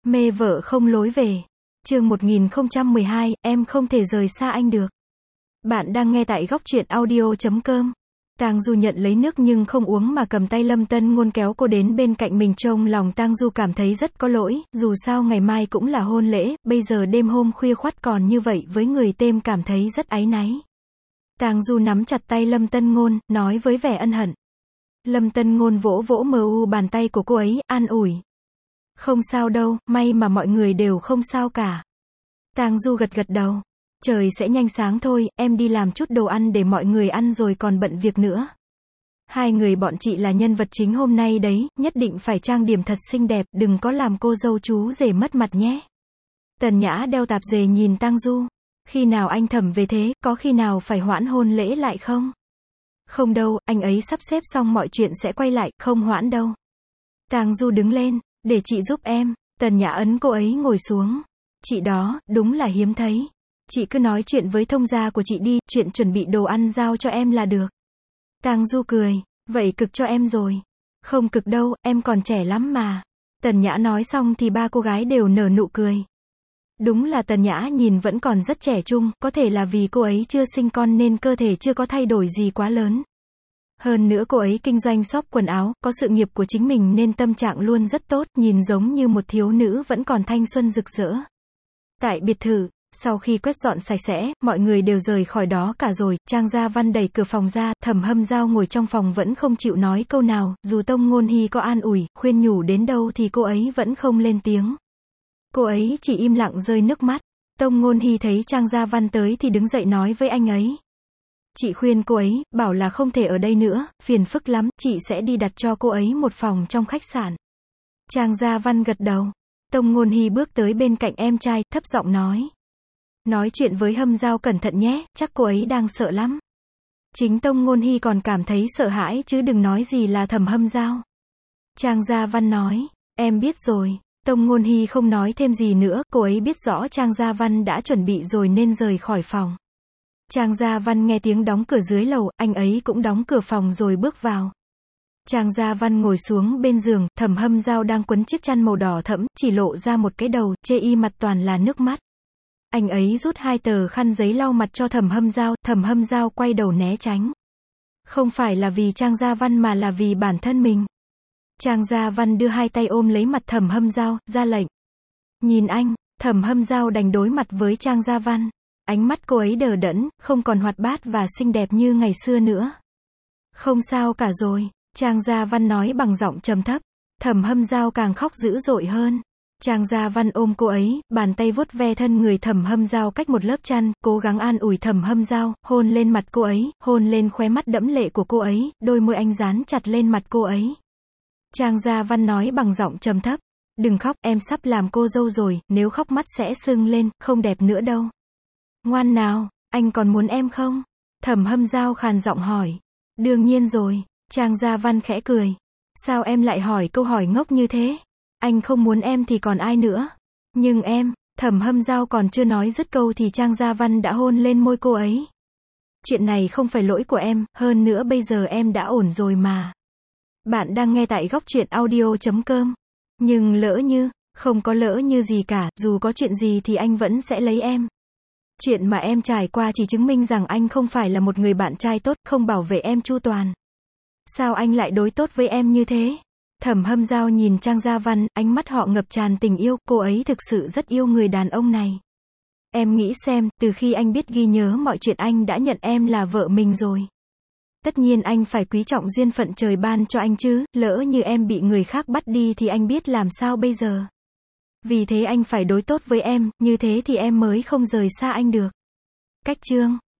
Mê vợ không lối về. Chương 1012, em không thể rời xa anh được. Bạn đang nghe tại góc truyện audio.com. Tang Du nhận lấy nước nhưng không uống mà cầm tay Lâm Tân Ngôn kéo cô đến bên cạnh mình. Trong lòng Tang Du cảm thấy rất có lỗi, dù sao ngày mai cũng là hôn lễ, bây giờ đêm hôm khuya khoắt còn như vậy với người tên cảm thấy rất áy náy. Tang Du nắm chặt tay Lâm Tân Ngôn, nói với vẻ ân hận. Lâm Tân Ngôn vỗ vỗ bàn tay của cô ấy, an ủi. Không sao đâu, may mà mọi người đều không sao cả. Tang Du gật đầu. Trời sẽ nhanh sáng thôi, em đi làm chút đồ ăn để mọi người ăn rồi còn bận việc nữa. Hai người bọn chị là nhân vật chính hôm nay đấy, nhất định phải trang điểm thật xinh đẹp, đừng có làm cô dâu chú rể mất mặt nhé. Tần Nhã đeo tạp dề nhìn Tang Du. Khi nào anh Thẩm về thế, có khi nào phải hoãn hôn lễ lại không? Không đâu, anh ấy sắp xếp xong mọi chuyện sẽ quay lại, không hoãn đâu. Tang Du đứng lên, để chị giúp em. Tần Nhã ấn cô ấy ngồi xuống. Chị đó, đúng là hiếm thấy. Chị cứ nói chuyện với thông gia của chị đi, chuyện chuẩn bị đồ ăn giao cho em là được. Tang Du cười, vậy cực cho em rồi. Không cực đâu, em còn trẻ lắm mà. Tần Nhã nói xong thì ba cô gái đều nở nụ cười. Đúng là Tần Nhã nhìn vẫn còn rất trẻ trung, có thể là vì cô ấy chưa sinh con nên cơ thể chưa có thay đổi gì quá lớn. Hơn nữa cô ấy kinh doanh shop quần áo, có sự nghiệp của chính mình nên tâm trạng luôn rất tốt, nhìn giống như một thiếu nữ vẫn còn thanh xuân rực rỡ. Tại biệt thự, sau khi quét dọn sạch sẽ, mọi người đều rời khỏi đó cả rồi, Trang Gia Văn đẩy cửa phòng ra, Thẩm Hâm Dao ngồi trong phòng vẫn không chịu nói câu nào, dù Tông Ngôn Hy có an ủi, khuyên nhủ đến đâu thì cô ấy vẫn không lên tiếng. Cô ấy chỉ im lặng rơi nước mắt. Tông Ngôn Hy thấy Trang Gia Văn tới thì đứng dậy nói với anh ấy. Chị khuyên cô ấy, bảo là không thể ở đây nữa, phiền phức lắm, chị sẽ đi đặt cho cô ấy một phòng trong khách sạn. Trang Gia Văn gật đầu. Tông Ngôn Hy bước tới bên cạnh em trai, thấp giọng nói. Nói chuyện với Hâm Dao cẩn thận nhé, chắc cô ấy đang sợ lắm. Chính Tông Ngôn Hy còn cảm thấy sợ hãi chứ đừng nói gì là Thẩm Hâm Dao. Trang Gia Văn nói, em biết rồi. Tông Ngôn Hy không nói thêm gì nữa, cô ấy biết rõ Trang Gia Văn đã chuẩn bị rồi nên rời khỏi phòng. Trang Gia Văn nghe tiếng đóng cửa dưới lầu, anh ấy cũng đóng cửa phòng rồi bước vào. Trang Gia Văn ngồi xuống bên giường, Thẩm Hâm Dao đang quấn chiếc chăn màu đỏ thẫm, chỉ lộ ra một cái đầu, chê y mặt toàn là nước mắt. Anh ấy rút 2 tờ khăn giấy lau mặt cho Thẩm Hâm Dao quay đầu né tránh. Không phải là vì Trang Gia Văn mà là vì bản thân mình. Trang Gia Văn đưa 2 tay ôm lấy mặt Thẩm Hâm Dao, ra lệnh. Nhìn anh, Thẩm Hâm Dao đành đối mặt với Trang Gia Văn. Ánh mắt cô ấy đờ đẫn, không còn hoạt bát và xinh đẹp như ngày xưa nữa. Không sao cả rồi, Trang Gia Văn nói bằng giọng trầm thấp. Thẩm Hâm Dao càng khóc dữ dội hơn. Trang Gia Văn ôm cô ấy, bàn tay vuốt ve thân người Thẩm Hâm Dao cách một lớp chăn, cố gắng an ủi Thẩm Hâm Dao, hôn lên mặt cô ấy, hôn lên khóe mắt đẫm lệ của cô ấy, đôi môi anh dán chặt lên mặt cô ấy. Trang Gia Văn nói bằng giọng trầm thấp. Đừng khóc, em sắp làm cô dâu rồi, nếu khóc mắt sẽ sưng lên, không đẹp nữa đâu. Ngoan nào, anh còn muốn em không? Thẩm Hâm Dao khàn giọng hỏi. Đương nhiên rồi, Trang Gia Văn khẽ cười. Sao em lại hỏi câu hỏi ngốc như thế? Anh không muốn em thì còn ai nữa? Nhưng em, Thẩm Hâm Dao còn chưa nói dứt câu thì Trang Gia Văn đã hôn lên môi cô ấy. Chuyện này không phải lỗi của em, hơn nữa bây giờ em đã ổn rồi mà. Bạn đang nghe tại góc truyện audio.com. Nhưng lỡ như, không có lỡ như gì cả, dù có chuyện gì thì anh vẫn sẽ lấy em. Chuyện mà em trải qua chỉ chứng minh rằng anh không phải là một người bạn trai tốt, không bảo vệ em chu toàn. Sao anh lại đối tốt với em như thế? Thẩm Hâm Dao nhìn Trang Gia Văn, ánh mắt họ ngập tràn tình yêu, cô ấy thực sự rất yêu người đàn ông này. Em nghĩ xem, từ khi anh biết ghi nhớ mọi chuyện anh đã nhận em là vợ mình rồi. Tất nhiên anh phải quý trọng duyên phận trời ban cho anh chứ, lỡ như em bị người khác bắt đi thì anh biết làm sao bây giờ. Vì thế anh phải đối tốt với em, như thế thì em mới không rời xa anh được. Cách chương